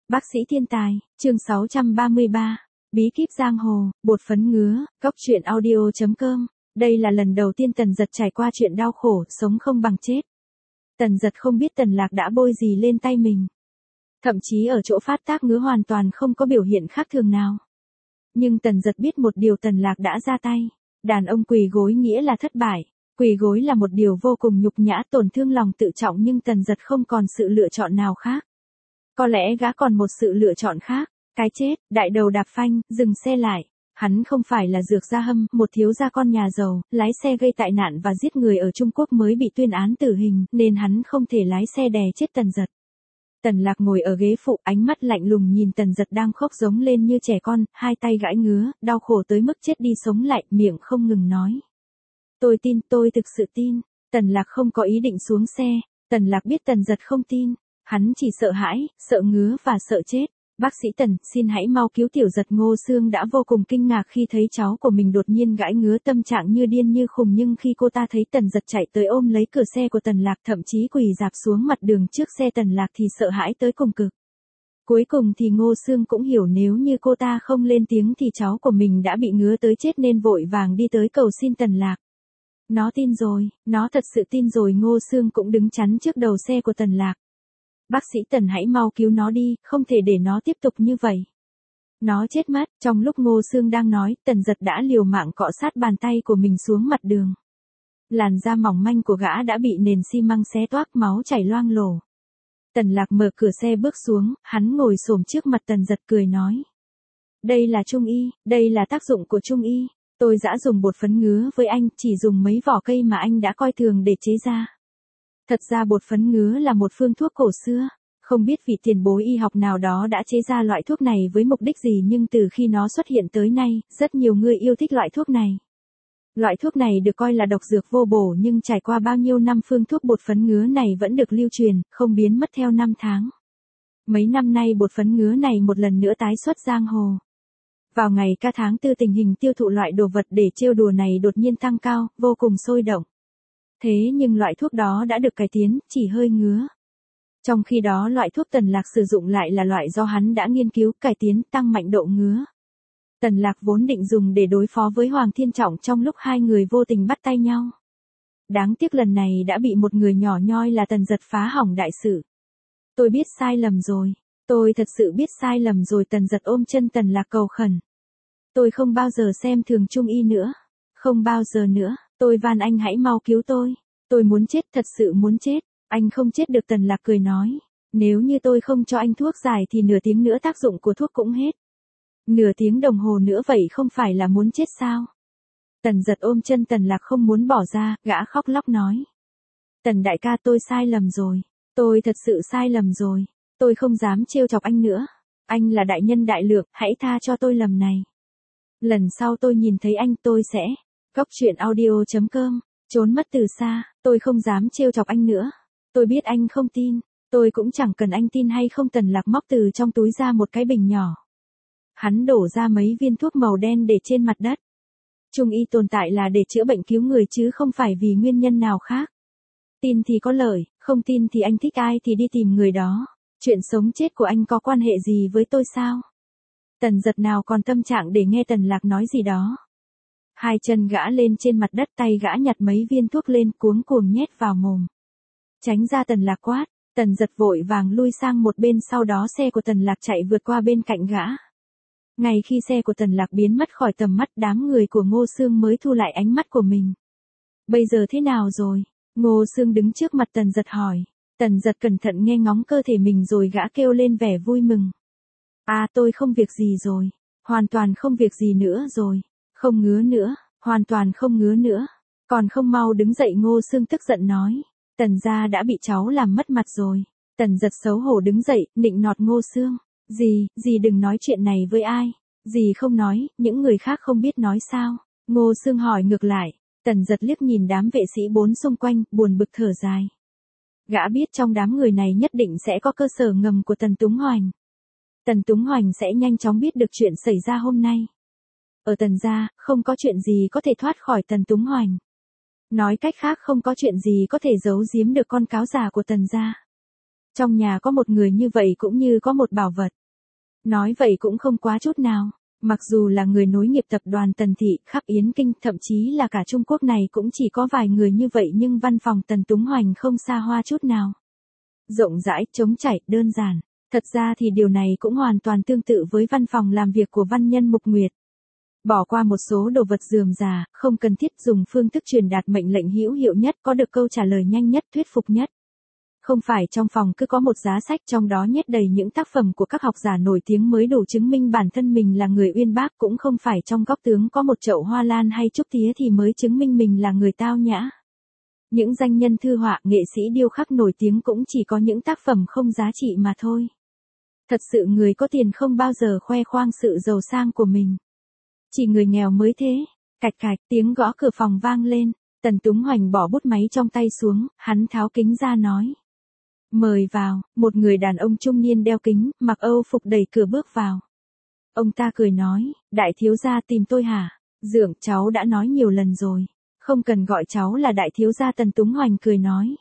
Bác sĩ thiên tài, chương 633, bí kíp giang hồ, bột phấn ngứa, góc truyện audio.com. Đây là lần đầu tiên Tần Dật trải qua chuyện đau khổ, sống không bằng chết. Tần Dật không biết Tần Lạc đã bôi gì lên tay mình. Thậm chí ở chỗ phát tác ngứa hoàn toàn không có biểu hiện khác thường nào. Nhưng Tần Dật biết một điều, Tần Lạc đã ra tay. Đàn ông quỳ gối nghĩa là thất bại. Quỳ gối là một điều vô cùng nhục nhã, tổn thương lòng tự trọng, nhưng Tần Dật không còn sự lựa chọn nào khác. Có lẽ gã còn một sự lựa chọn khác, cái chết. Đại đầu đạp phanh, dừng xe lại. Hắn không phải là Dược Gia Hâm, một thiếu gia con nhà giàu, lái xe gây tai nạn và giết người ở Trung Quốc mới bị tuyên án tử hình, nên hắn không thể lái xe đè chết Tần Dật. Tần Lạc ngồi ở ghế phụ, ánh mắt lạnh lùng nhìn Tần Dật đang khóc giống lên như trẻ con, hai tay gãi ngứa, đau khổ tới mức chết đi sống lại, miệng không ngừng nói. Tôi tin, tôi thực sự tin. Tần Lạc không có ý định xuống xe. Tần Lạc biết Tần Dật không tin. Hắn chỉ sợ hãi, sợ ngứa và sợ chết. Bác sĩ Tần, xin hãy mau cứu tiểu Dật. Ngô Sương đã vô cùng kinh ngạc khi thấy cháu của mình đột nhiên gãi ngứa, tâm trạng như điên như khùng, nhưng khi cô ta thấy Tần Dật chạy tới ôm lấy cửa xe của Tần Lạc, thậm chí quỳ rạp xuống mặt đường trước xe Tần Lạc, thì sợ hãi tới cùng cực. Cuối cùng thì Ngô Sương cũng hiểu nếu như cô ta không lên tiếng thì cháu của mình đã bị ngứa tới chết, nên vội vàng đi tới cầu xin Tần Lạc. Nó tin rồi, nó thật sự tin rồi. Ngô Sương cũng đứng chắn trước đầu xe của Tần Lạc. Bác sĩ Tần, hãy mau cứu nó đi, không thể để nó tiếp tục như vậy. Nó chết mất. Trong lúc Ngô Sương đang nói, Tần Dật đã liều mạng cọ sát bàn tay của mình xuống mặt đường. Làn da mỏng manh của gã đã bị nền xi măng xé toác, máu chảy loang lổ. Tần Lạc mở cửa xe bước xuống, hắn ngồi xổm trước mặt Tần Dật cười nói. Đây là trung y, đây là tác dụng của trung y. Tôi đã dùng bột phấn ngứa với anh, chỉ dùng mấy vỏ cây mà anh đã coi thường để chế ra. Thật ra bột phấn ngứa là một phương thuốc cổ xưa. Không biết vị tiền bối y học nào đó đã chế ra loại thuốc này với mục đích gì, nhưng từ khi nó xuất hiện tới nay, rất nhiều người yêu thích loại thuốc này. Loại thuốc này được coi là độc dược vô bổ, nhưng trải qua bao nhiêu năm, phương thuốc bột phấn ngứa này vẫn được lưu truyền, không biến mất theo năm tháng. Mấy năm nay bột phấn ngứa này một lần nữa tái xuất giang hồ. Vào ngày ca tháng 4, tình hình tiêu thụ loại đồ vật để trêu đùa này đột nhiên tăng cao, vô cùng sôi động. Thế nhưng loại thuốc đó đã được cải tiến, chỉ hơi ngứa. Trong khi đó loại thuốc Tần Lạc sử dụng lại là loại do hắn đã nghiên cứu, cải tiến, tăng mạnh độ ngứa. Tần Lạc vốn định dùng để đối phó với Hoàng Thiên Trọng trong lúc hai người vô tình bắt tay nhau. Đáng tiếc lần này đã bị một người nhỏ nhoi là Tần Dật phá hỏng đại sự. Tôi biết sai lầm rồi. Tôi thật sự biết sai lầm rồi. Tần Dật ôm chân Tần Lạc cầu khẩn. Tôi không bao giờ xem thường trung y nữa. Không bao giờ nữa. Tôi van anh hãy mau cứu tôi. Tôi muốn chết, thật sự muốn chết. Anh không chết được. Tần Lạc cười nói. Nếu như tôi không cho anh thuốc giải thì nửa tiếng nữa tác dụng của thuốc cũng hết. Nửa tiếng đồng hồ nữa vậy không phải là muốn chết sao? Tần Dật ôm chân Tần Lạc không muốn bỏ ra, gã khóc lóc nói. Tần đại ca, tôi sai lầm rồi. Tôi thật sự sai lầm rồi. Tôi không dám trêu chọc anh nữa. Anh là đại nhân đại lượng, hãy tha cho tôi lầm này. Lần sau tôi nhìn thấy anh tôi sẽ. Góc truyện audio.com. Trốn mất từ xa, tôi không dám trêu chọc anh nữa. Tôi biết anh không tin. Tôi cũng chẳng cần anh tin hay không. Tần Lạc móc từ trong túi ra một cái bình nhỏ. Hắn đổ ra mấy viên thuốc màu đen để trên mặt đất. Trung y tồn tại là để chữa bệnh cứu người chứ không phải vì nguyên nhân nào khác. Tin thì có lợi, không tin thì anh thích ai thì đi tìm người đó. Chuyện sống chết của anh có quan hệ gì với tôi sao? Tần Dật nào còn tâm trạng để nghe Tần Lạc nói gì đó. Hai chân gã lên trên mặt đất, tay gã nhặt mấy viên thuốc lên, cuống cuồng nhét vào mồm. Tránh ra, Tần Lạc quát. Tần Dật vội vàng lui sang một bên, sau đó xe của Tần Lạc chạy vượt qua bên cạnh gã. Ngay khi xe của Tần Lạc biến mất khỏi tầm mắt, đám người của Ngô Sương mới thu lại ánh mắt của mình. Bây giờ thế nào rồi? Ngô Sương đứng trước mặt Tần Dật hỏi. Tần Dật cẩn thận nghe ngóng cơ thể mình rồi gã kêu lên vẻ vui mừng. À, tôi không việc gì rồi. Hoàn toàn không việc gì nữa rồi. Không ngứa nữa, hoàn toàn không ngứa nữa. Còn không mau đứng dậy. Ngô Sương tức giận nói. Tần gia đã bị cháu làm mất mặt rồi. Tần Dật xấu hổ đứng dậy, nịnh nọt Ngô Sương. Dì đừng nói chuyện này với ai. Dì không nói, những người khác không biết nói sao? Ngô Sương hỏi ngược lại. Tần Dật liếc nhìn đám vệ sĩ bốn xung quanh, buồn bực thở dài. Gã biết trong đám người này nhất định sẽ có cơ sở ngầm của Tần Túng Hoành. Tần Túng Hoành sẽ nhanh chóng biết được chuyện xảy ra hôm nay. Ở Tần gia, không có chuyện gì có thể thoát khỏi Tần Túng Hoành. Nói cách khác, không có chuyện gì có thể giấu giếm được con cáo già của Tần gia. Trong nhà có một người như vậy cũng như có một bảo vật. Nói vậy cũng không quá chút nào. Mặc dù là người nối nghiệp tập đoàn Tần Thị, khắp Yến Kinh, thậm chí là cả Trung Quốc này cũng chỉ có vài người như vậy nhưng văn phòng Tần Túng Hoành không xa hoa chút nào. Rộng rãi, trống chảy, đơn giản. Thật ra thì điều này cũng hoàn toàn tương tự với văn phòng làm việc của văn nhân Mục Nguyệt. Bỏ qua một số đồ vật rườm rà, không cần thiết dùng phương thức truyền đạt mệnh lệnh hữu hiệu nhất, có được câu trả lời nhanh nhất, thuyết phục nhất. Không phải trong phòng cứ có một giá sách trong đó nhét đầy những tác phẩm của các học giả nổi tiếng mới đủ chứng minh bản thân mình là người uyên bác, cũng không phải trong góc tướng có một chậu hoa lan hay trúc tía thì mới chứng minh mình là người tao nhã. Những danh nhân thư họa, nghệ sĩ điêu khắc nổi tiếng cũng chỉ có những tác phẩm không giá trị mà thôi. Thật sự người có tiền không bao giờ khoe khoang sự giàu sang của mình. Chỉ người nghèo mới thế. Cạch cạch, tiếng gõ cửa phòng vang lên. Tần Túng Hoành bỏ bút máy trong tay xuống, hắn tháo kính ra nói. Mời vào, một người đàn ông trung niên đeo kính, mặc Âu phục đẩy cửa bước vào. Ông ta cười nói, đại thiếu gia tìm tôi hả? Dượng, cháu đã nói nhiều lần rồi. Không cần gọi cháu là đại thiếu gia. Tần Túng Hoành cười nói.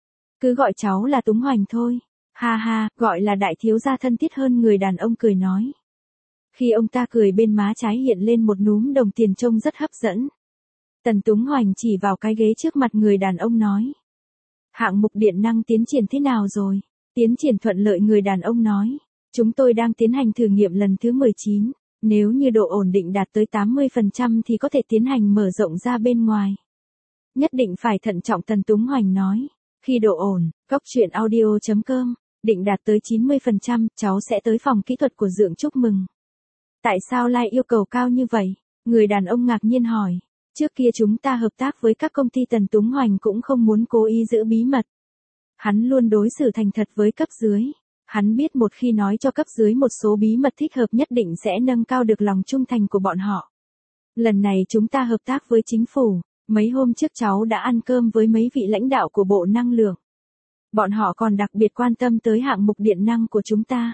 Cứ gọi cháu là Túng Hoành thôi. Ha ha, gọi là đại thiếu gia thân thiết hơn. Người đàn ông cười nói. Khi ông ta cười bên má trái hiện lên một núm đồng tiền trông rất hấp dẫn. Tần Túng Hoành chỉ vào cái ghế trước mặt người đàn ông nói. Hạng mục điện năng tiến triển thế nào rồi? Tiến triển thuận lợi. Người đàn ông nói. Chúng tôi đang tiến hành thử nghiệm lần thứ 19. Nếu như độ ổn định đạt tới 80% thì có thể tiến hành mở rộng ra bên ngoài. Nhất định phải thận trọng. Tần Túng Hoành nói. Khi độ ổn, Cóc Truyện Audio.com định đạt tới 90%, cháu sẽ tới phòng kỹ thuật của Dượng chúc mừng. Tại sao lại yêu cầu cao như vậy? Người đàn ông ngạc nhiên hỏi. Trước kia chúng ta hợp tác với các công ty. Tần Túng Hoành cũng không muốn cố ý giữ bí mật. Hắn luôn đối xử thành thật với cấp dưới. Hắn biết một khi nói cho cấp dưới một số bí mật thích hợp nhất định sẽ nâng cao được lòng trung thành của bọn họ. Lần này chúng ta hợp tác với chính phủ. Mấy hôm trước cháu đã ăn cơm với mấy vị lãnh đạo của Bộ Năng lượng. Bọn họ còn đặc biệt quan tâm tới hạng mục điện năng của chúng ta.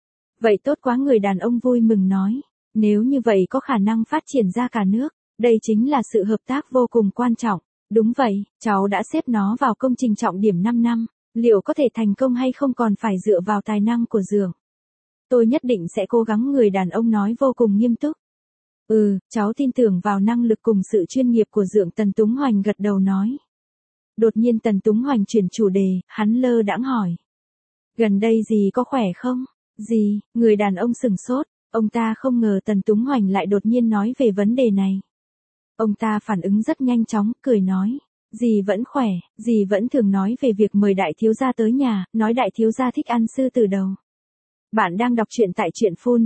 Vậy tốt quá. Người đàn ông vui mừng nói. Nếu như vậy có khả năng phát triển ra cả nước. Đây chính là sự hợp tác vô cùng quan trọng. Đúng vậy, cháu đã xếp nó vào công trình trọng điểm 5 năm. Liệu có thể thành công hay không còn phải dựa vào tài năng của Dượng. Tôi nhất định sẽ cố gắng. Người đàn ông nói vô cùng nghiêm túc. Cháu tin tưởng vào năng lực cùng sự chuyên nghiệp của Dượng. Tần Túng Hoành gật đầu nói. Đột nhiên Tần Túng Hoành chuyển chủ đề, hắn lơ đãng hỏi. Gần đây dì có khỏe không? Dì, người đàn ông sừng sốt. Ông ta không ngờ Tần Túng Hoành lại đột nhiên nói về vấn đề này. Ông ta phản ứng rất nhanh chóng, cười nói. Dì vẫn khỏe, dì vẫn thường nói về việc mời đại thiếu gia tới nhà, nói đại thiếu gia thích ăn sư từ đầu. Bạn đang đọc truyện tại truyện phun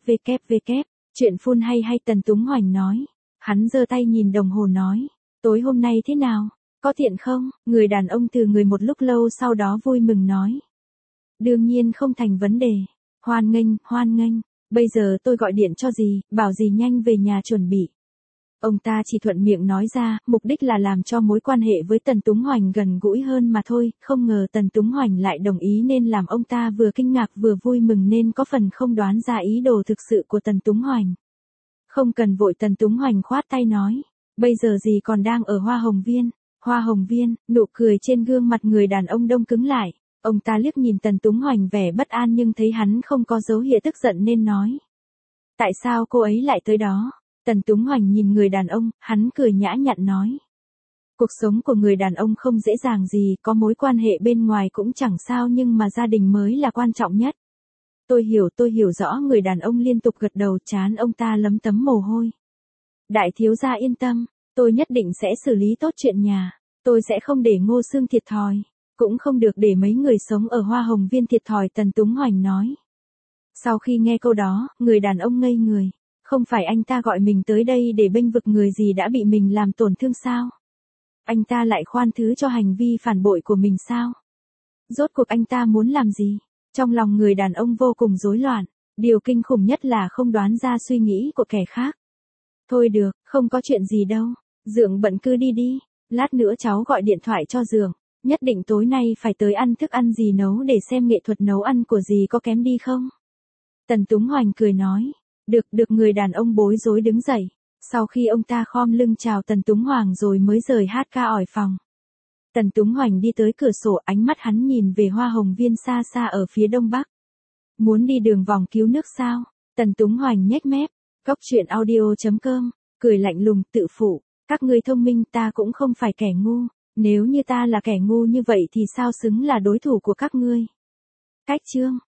www. Truyện phun hay hay. Tần Túng Hoành nói. Hắn giơ tay nhìn đồng hồ nói. Tối hôm nay thế nào? Có tiện không? Người đàn ông từ người một lúc lâu sau đó vui mừng nói. Đương nhiên không thành vấn đề. Hoan nghênh, hoan nghênh. Bây giờ tôi gọi điện cho dì, bảo dì nhanh về nhà chuẩn bị. Ông ta chỉ thuận miệng nói ra, mục đích là làm cho mối quan hệ với Tần Túng Hoành gần gũi hơn mà thôi, không ngờ Tần Túng Hoành lại đồng ý nên làm ông ta vừa kinh ngạc vừa vui mừng nên có phần không đoán ra ý đồ thực sự của Tần Túng Hoành. Không cần vội. Tần Túng Hoành khoát tay nói. Bây giờ dì còn đang ở Hoa Hồng Viên. Hoa Hồng Viên, nụ cười trên gương mặt người đàn ông đông cứng lại. Ông ta liếc nhìn Tần Túng Hoành vẻ bất an nhưng thấy hắn không có dấu hiệu tức giận nên nói. Tại sao cô ấy lại tới đó? Tần Túng Hoành nhìn người đàn ông, hắn cười nhã nhặn nói. Cuộc sống của người đàn ông không dễ dàng gì, có mối quan hệ bên ngoài cũng chẳng sao nhưng mà gia đình mới là quan trọng nhất. Tôi hiểu rõ. Người đàn ông liên tục gật đầu, trán ông ta lấm tấm mồ hôi. Đại thiếu gia yên tâm, tôi nhất định sẽ xử lý tốt chuyện nhà. Tôi sẽ không để Ngô Xương thiệt thòi. Cũng không được để mấy người sống ở Hoa Hồng Viên thiệt thòi. Tần Túng Hoành nói. Sau khi nghe câu đó, người đàn ông ngây người. Không phải anh ta gọi mình tới đây để bênh vực người gì đã bị mình làm tổn thương sao? Anh ta lại khoan thứ cho hành vi phản bội của mình sao? Rốt cuộc anh ta muốn làm gì? Trong lòng người đàn ông vô cùng rối loạn. Điều kinh khủng nhất là không đoán ra suy nghĩ của kẻ khác. Thôi được, không có chuyện gì đâu. Dượng bận cứ đi đi. Lát nữa cháu gọi điện thoại cho Dượng. Nhất định tối nay phải tới ăn thức ăn dì nấu để xem nghệ thuật nấu ăn của dì có kém đi không? Tần Túng Hoành cười nói. Được. Người đàn ông bối rối đứng dậy. Sau khi ông ta khom lưng chào Tần Túng Hoành rồi mới rời hát ca ỏi phòng. Tần Túng Hoành đi tới cửa sổ, ánh mắt hắn nhìn về Hoa Hồng Viên xa xa ở phía đông bắc. Muốn đi đường vòng cứu nước sao? Tần Túng Hoành nhếch mép. Cốc truyện audio.com, cười lạnh lùng tự phụ. Các ngươi thông minh, ta cũng không phải kẻ ngu. Nếu như ta là kẻ ngu như vậy thì sao xứng là đối thủ của các ngươi? Cách chương.